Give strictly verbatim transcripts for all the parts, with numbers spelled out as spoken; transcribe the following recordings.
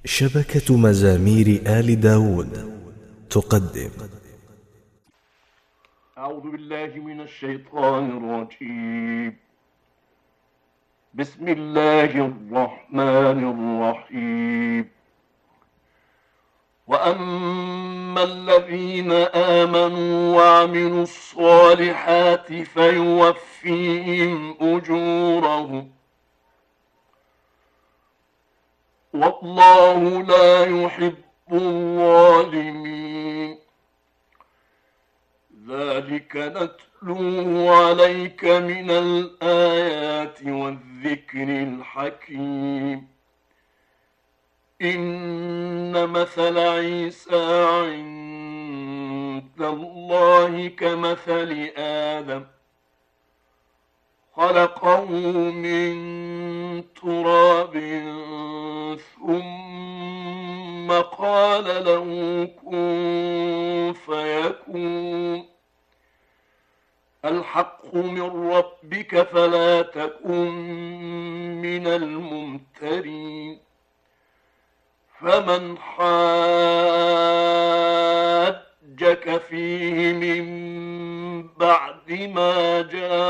شبكة مزامير آل داود تقدم. أعوذ بالله من الشيطان الرجيم. بسم الله الرحمن الرحيم. وأما الذين آمنوا وعملوا الصالحات فيوفيهم أجورهم والله لا يحب الظالمين. ذلك نتلوه عليك من الآيات والذكر الحكيم. إن مثل عيسى عند الله كمثل آدم خلقه من تراب ثم قال له كن فيكون. الحق من ربك فلا تكن من الممترين. فمن حاجك فيه من بعد ما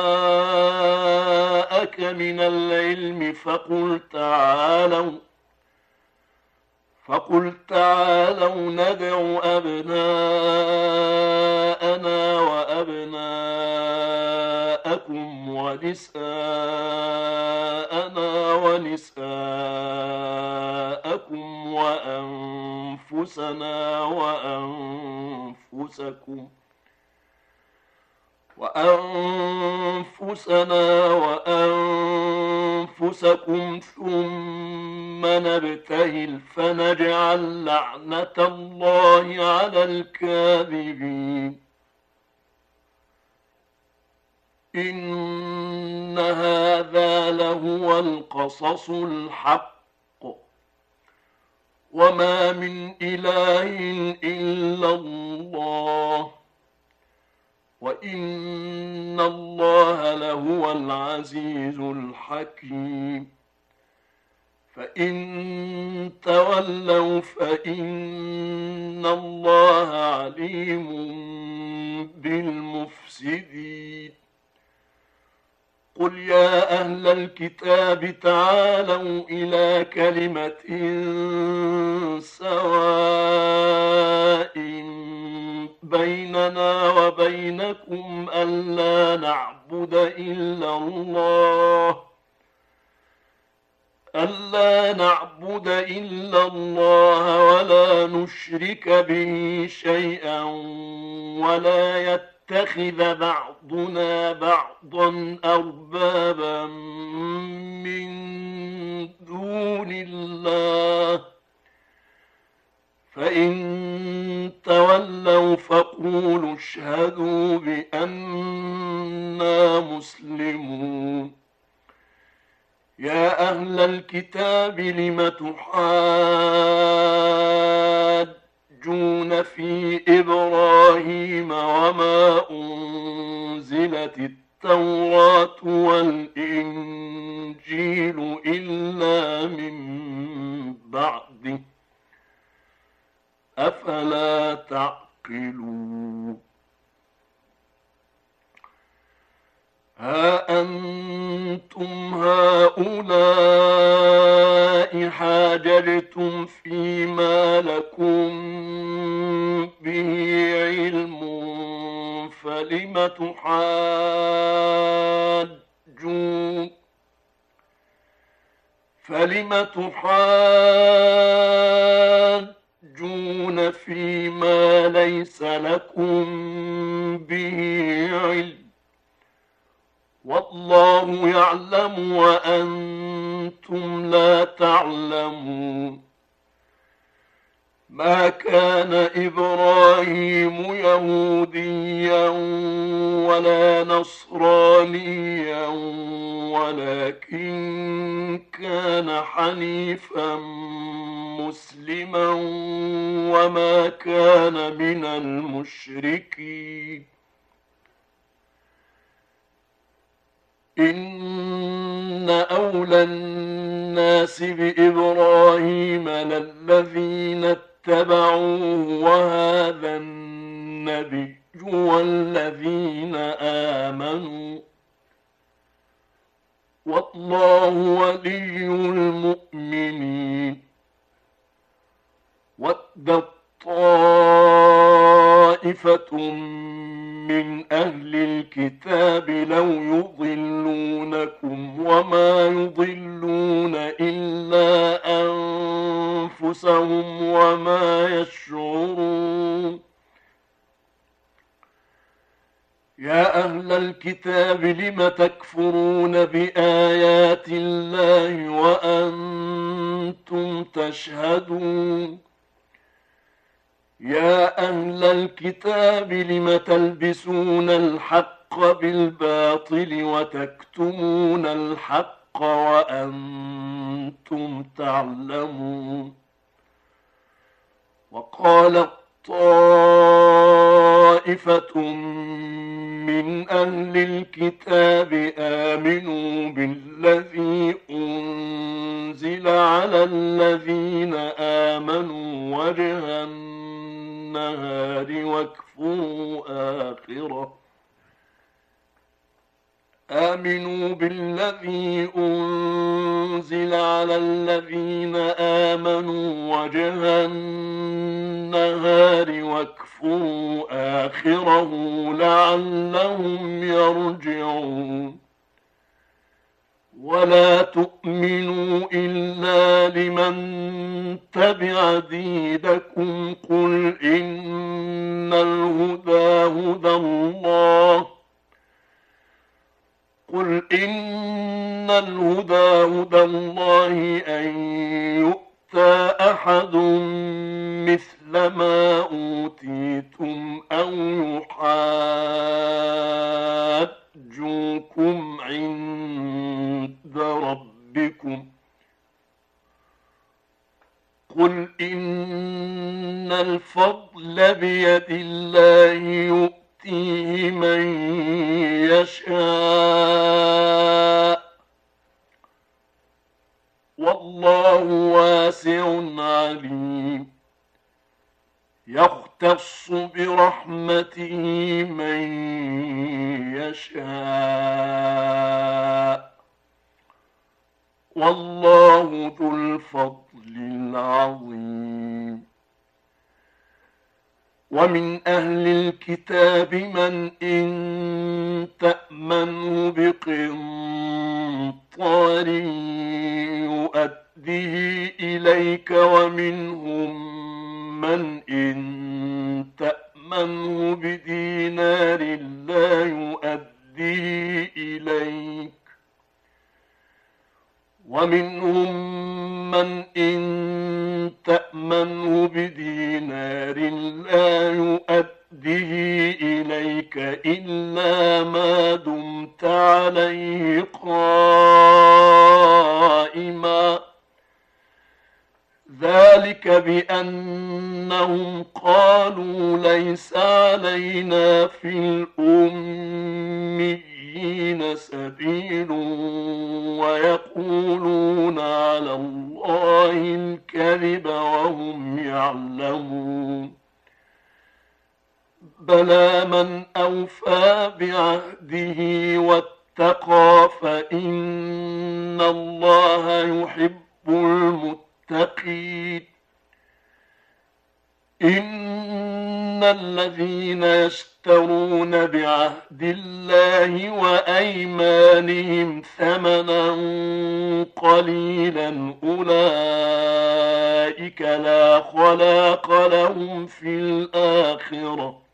جاءك من العلم فقل تعالوا فقل تعالوا ندع أبناءنا وأبناءكم ونساءنا ونساءكم وأنفسنا وأنفسكم وأنفسنا وأنفسكم ثم نبتهل فنجعل لعنة الله على الكاذبين. إن هذا لهو القصص الحق وما من إله إلا الله وإن الله لهو العزيز الحكيم. فإن تولوا فإن الله عليم بالمفسدين. قل يا أهل الكتاب تعالوا إلى كلمة سواء بيننا وبينكم ألا نعبد إلا الله ألا نعبد إلا الله ولا نشرك به شيئا ولا يتخذ بعضنا بعضا أربابا من دون الله. فإن تولوا فقولوا اشهدوا بأننا مسلمون. يا أهل الكتاب لم تحاجون في إبراهيم وما أنزلت التوراة والإنجيل إلا من بعده أفلا تعقلون. ها أنتم هؤلاء حاججتم فيما لكم به علم فلم تحاجون فلم تحاجون فيما ليس لكم به علم والله يعلم وأنتم لا تعلمون. ما كان إبراهيم يهوديا ولا نصرانيا ولكن كان حنيفا مسلما وما كان من المشركين. إن أولى الناس بإبراهيم للذين اتبعوه وهذا النبي والذين آمنوا والله ولي المؤمنين. ودت طائفة من أهل الكتاب لو يضلونكم وما يضلون إلا أنفسهم وما يشعرون. يا أهل الكتاب لم تكفرون بآيات الله وأنتم تشهدون. يا أهل الكتاب لم تلبسون الحق بالباطل وتكتمون الحق وأنتم تعلمون. وقال طائفة من أهل الكتاب آمنوا بالذي أنزل على الذين آمنوا وجه النهار واكفروا آخره آمنوا بالذي أنزل على الذين آمنوا وجه النهار واكفروا آخره لعلهم يرجعون. ولا تؤمنوا إلا لمن تبع دينكم قل إن الهدى هدى الله قل إن الهدى هدى الله أن يؤتى أحد مثل ما أوتيتم أو يحاجوكم عند ربكم قل إن الفضل بيد الله يؤتيه من يشاء والله واسع عليم. يختص برحمته من يشاء والله ذو الفضل العظيم. ومن أهل الكتاب من إن تأمنه بقنطار يؤديه إليك ومنهم من إن تأمنه بدينار لا يؤديه إليك ومنهم من إن تأمنه بدينار لا يؤديه إليك إلا ما دمت عليه قائما ذلك بأنهم قالوا ليس علينا في الأميين سبيل ويقولون على الله الكذب وهم يعلمون. بلى من أوفى بعهده واتقى فإن الله يحب المتقين. إن الذين يشترون بعهد الله وأيمانهم ثمنا قليلا أولئك لا خلاق لهم في الآخرة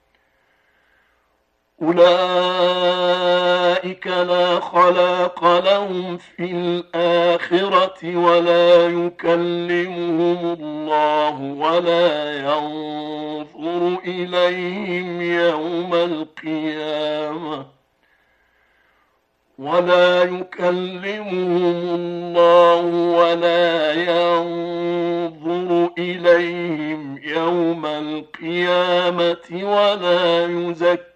أولئك لا خلاق لهم في الآخرة ولا يكلمهم الله ولا ينظر إليهم يوم القيامة ولا يكلمهم الله ولا ينظر إليهم يوم القيامة ولا يزكيهم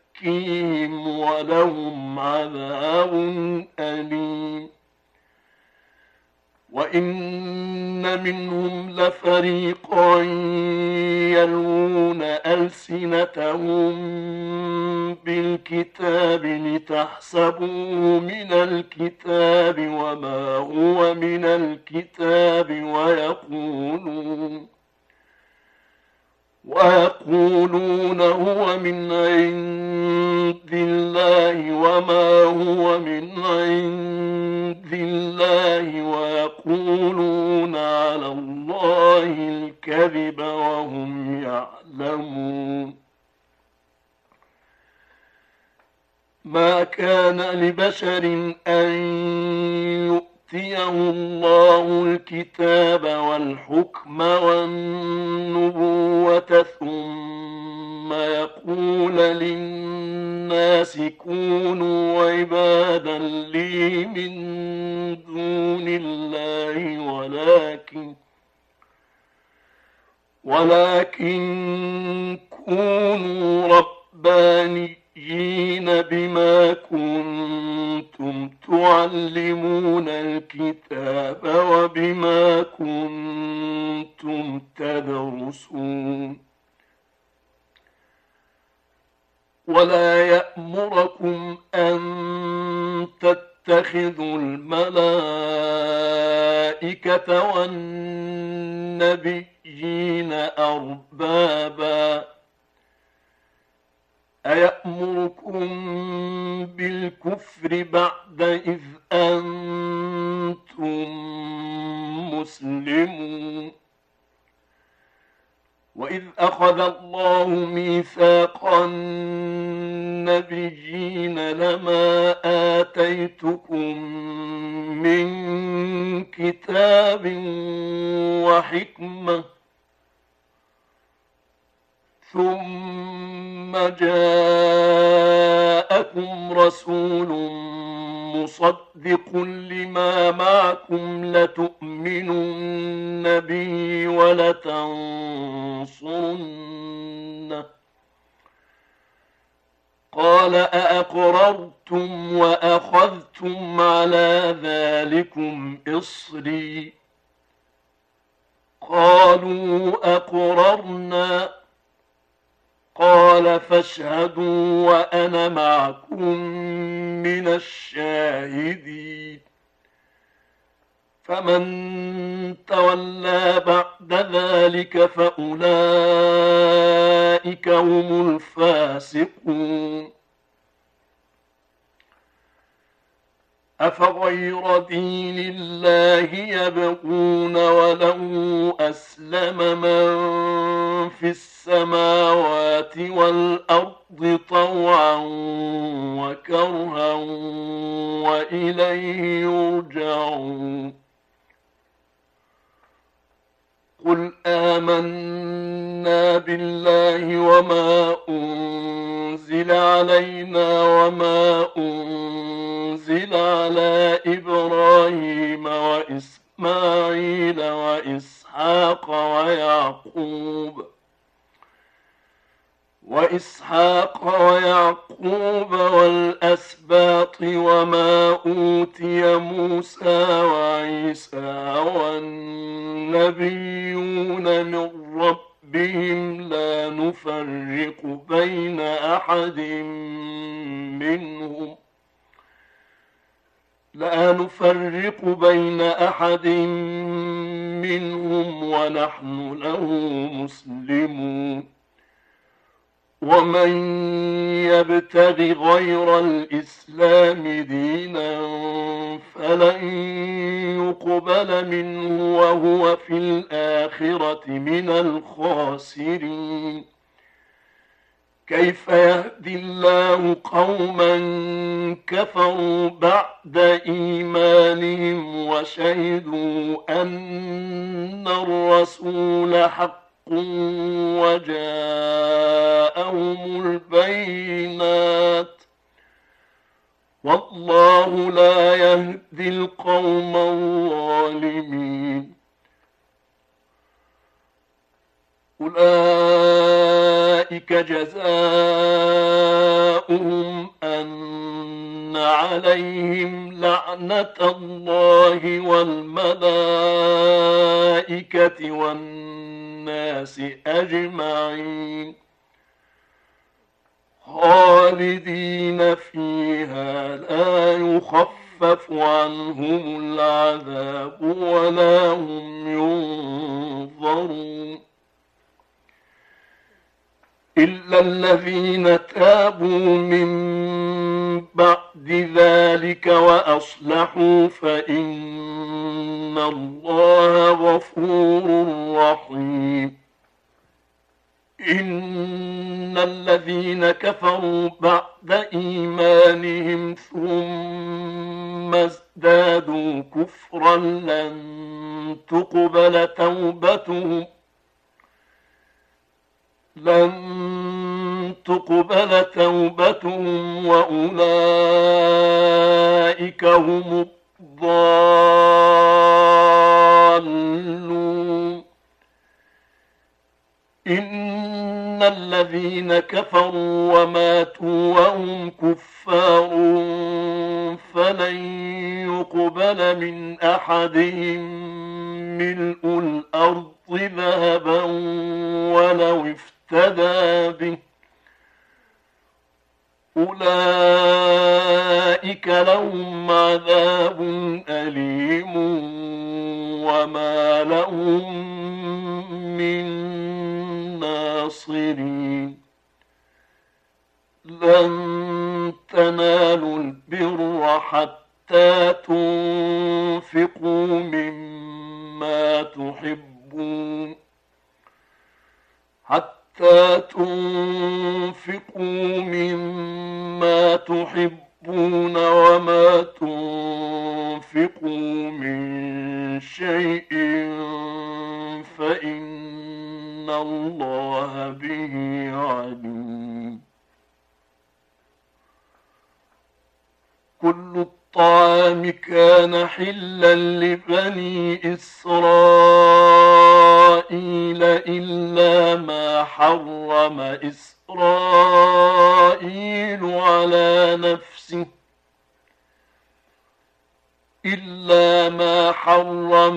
ولهم عذاب أليم. وإن وإن منهم لفريقا يلوون ألسنتهم بالكتاب لتحسبوه من الكتاب وما هو من الكتاب ويقولون ويقولون هو من عند الله وما هو من عند الله ويقولون على الله الكذب وهم يعلمون. ما كان لبشر أن يؤتيه الله الكتاب والحكم والنبوة ثم يقول للناس كونوا عبادا لي من دون الله ولكن ولكن كونوا ربانيين بما كنتم تعلمون الكتاب وبما كنتم تدرسون. ولا يأمركم أن تتخذوا الملائكة والنبيين أربابا أيأمركم بالكفر بعد إذ أنتم مسلمون. وإذ أخذ الله ميثاق النبيين لما آتيتكم من كتاب وحكمة ثم جاءكم رسول مصدق لما معكم لتؤمنن به ولتنصرنه قال أأقررتم وأخذتم على ذلكم إصري قالوا أقررنا قال فاشهدوا وأنا معكم من الشاهدين. فمن تولى بعد ذلك فأولئك هم الفاسقون. أفغير دين الله يبغون وله أسلم من في السماوات والأرض طوعا وكرها وإليه يرجعون. قل آمنا بالله وما أنزل علينا وما أنزل على إبراهيم وإسماعيل وإسحاق ويعقوب وإسحاق ويعقوب والأسباط وما أوتي موسى وعيسى والنبيون من ربهم لا نفرق بين أحد منهم لا نفرق بين أحد منهم ونحن له مسلمون. ومن يبتغ غير الإسلام دينا فلن يقبل منه وهو في الآخرة من الخاسرين. كيف يهدي الله قوما كفروا بعد إيمانهم وشهدوا أن الرسول حق وجاءهم البينات والله لا يهدي القوم الظالمين. أولئك جزاؤهم أن عليهم لعنة الله والملائكة والناس أجمعين خالدين فيها لا يخفف عنهم العذاب ولا هم ينظرون إلا الذين تابوا من بعد ذلك وأصلحوا فإن الله غفور رحيم إن الذين كفروا بعد إيمانهم ثم ازدادوا كفرا لن تقبل توبتهم لن تقبل توبتهم وأولئك هم الضالون إن الذين كفروا وماتوا وهم كفار فلن يقبل من أحدهم ملء الأرض ذهبا ولو افتدى به أولئك لهم عذاب أليم وما لهم من ناصرين لن تنالوا البر حتى تنفقوا مما تحبون حتى تنفقوا مما تحبون وما تنفقوا من شيء فإن الله به عليم كل الطعام كان حلا لبني إسرائيل إلا ما حرم إسرائيل على نفسه إلا ما حرم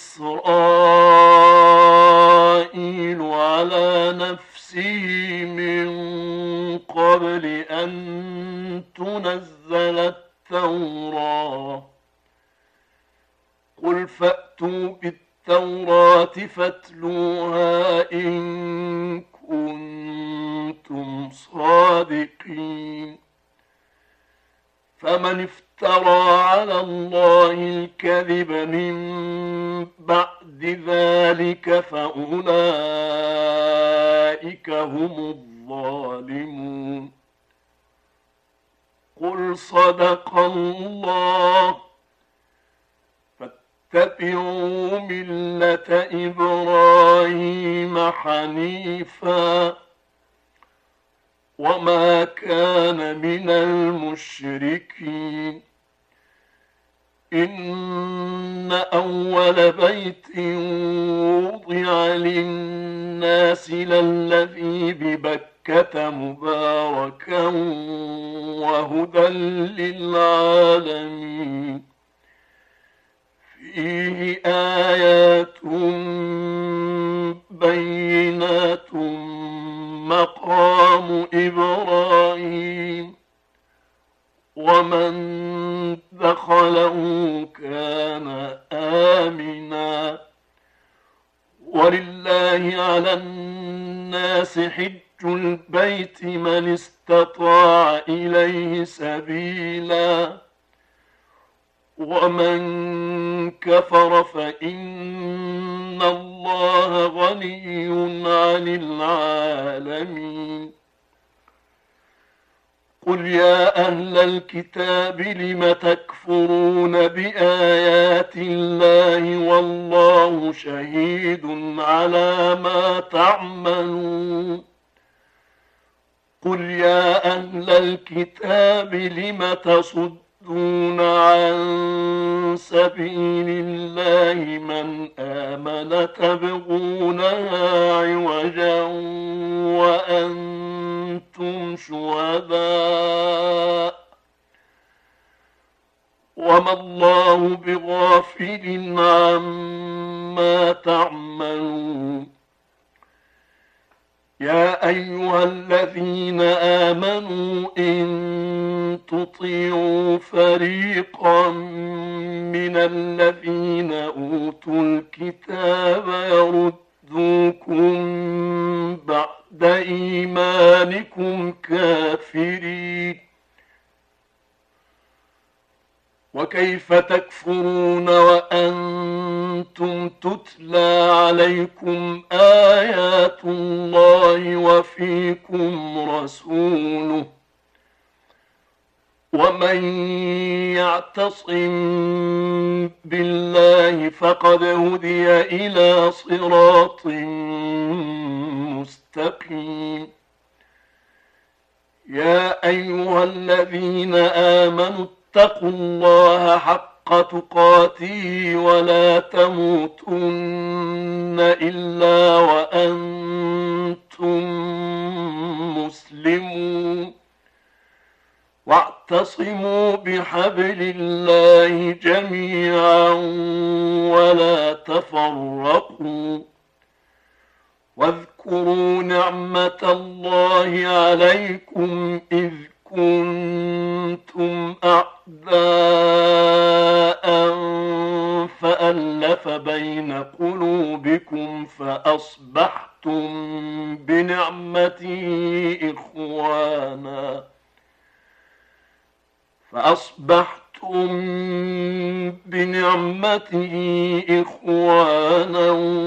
إسرائيل على نفسه من قبل أن تنزل التوراة قل فأتوا بالتوراة فاتلوها إن كنتم صادقين فمن افترى على الله الكذب من بعد ذلك فأولئك هم الظالمون قل صدق الله فاتبعوا ملة إبراهيم حنيفا وما كان من المشركين إن أول بيت وضع للناس للذي ببكة مباركا وهدى للعالمين فيه آيات بينات مقام إبراهيم ومن دخله كان آمنا ولله على الناس حج البيت من استطاع إليه سبيلا ومن كفر فإن الله غني عن العالمين قل يا أهل الكتاب لم تكفرون بآيات الله والله شهيد على ما تعملون قل يا أهل الكتاب لم تصدون عن سبيل الله من آمن تبغونها عوجا وأنتم شهداء يا أيها الذين آمنوا إن تطيعوا فريقا من الذين أوتوا الكتاب يردوكم بعد إيمانكم كافرين وكيف تكفرون وأنتم تتلى عليكم آيات الله وفيكم رسوله ومن يعتصم بالله فقد هدي إلى صراط مستقيم يا أيها الذين آمنوا اتقوا الله حق تقاته ولا تموتن إلا وأنتم مسلمون واعتصموا بحبل الله جميعا ولا تفرقوا واذكروا نعمة الله عليكم إذ كنتم أعداء فألف بين قلوبكم فأصبحتم بنعمته إخوانا فأصبحتم بنعمته إخوانا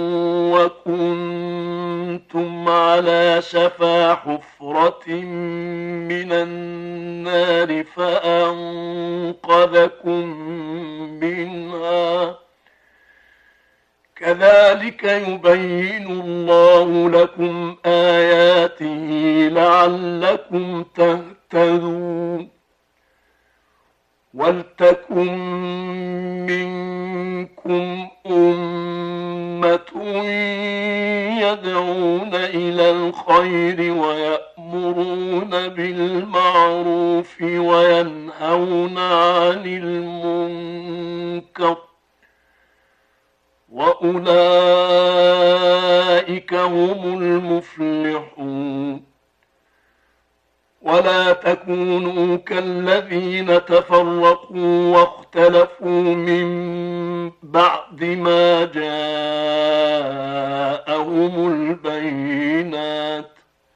وكنتم على شفا حفرة من النار فأنقذكم منها كذلك يبين الله لكم آياته لعلكم تهتدون ولتكن منكم أمة يدعون إلى الخير ويأمرون بالمعروف وينهون عن المنكر وأولئك هم المفلحون ولا تكونوا كالذين تفرقوا واختلفوا من بعد ما جاءهم البينات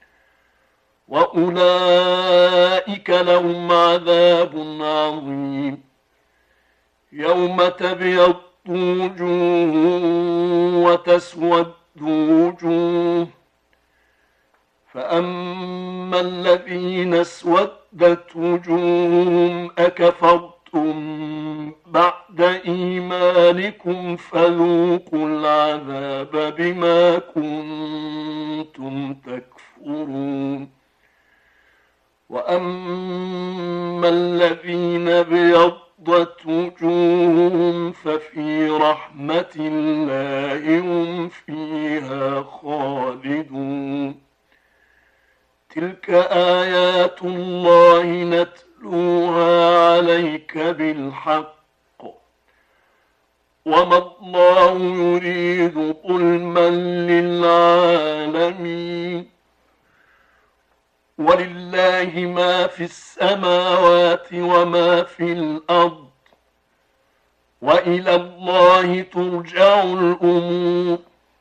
وأولئك لهم عذاب عظيم يوم تبيض وجوه وتسود وجوه فأما الذين اسودت وجوههم أكفرتم بعد إيمانكم فذوقوا العذاب بما كنتم تكفرون وأما الذين ابيضت وجوههم ففي رحمة الله هم فيها خالدون تلك آيات الله نتلوها عليك بالحق وما الله يريد ظلما للعالمين ولله ما في السماوات وما في الأرض وإلى الله ترجع الأمور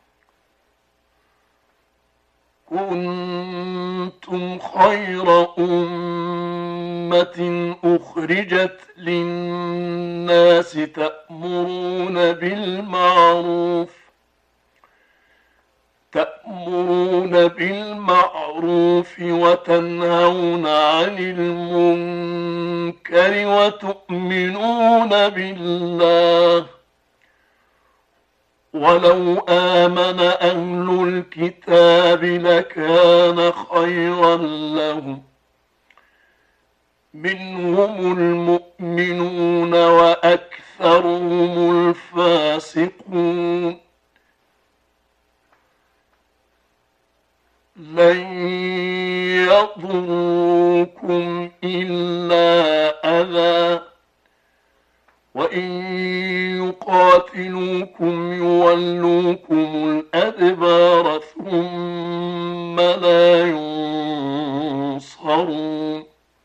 كنتم خير أمة أخرجت للناس تأمرون بالمعروف تأمرون بالمعروف وتنهون عن المنكر وتؤمنون بالله ولو آمن أهل الكتاب لكان خيرا لهم منهم المؤمنون وأكثرهم الفاسقون لن يضروكم إلا أذى وإن يقاتلوكم يولوكم الأدبار ثم ثم لا ينصرون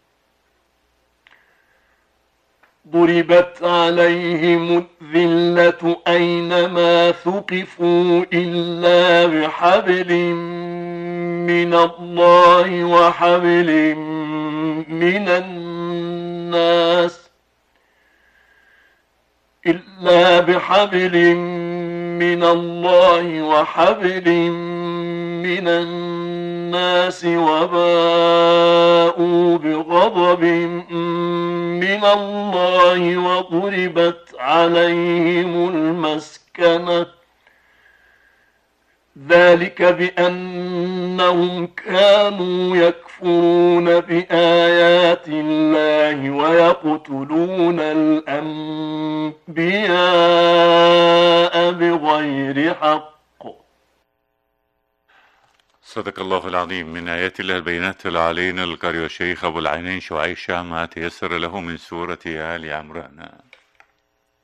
ضربت عليهم الذلة أينما ثقفوا إلا بحبل من الله وحبل من الناس إلا بحبل من الله وحبل من الناس وباءوا بغضب من الله وضربت عليهم المسكنة ذلك بأنهم كانوا يكفرون بآيات الله ويقتلون الأنبياء بغير حق. صدق الله العظيم. من آيات الله البينات العلينا القارئ الشيخ أبو العينين شعيشة ما تيسر له من سورة آل عمران.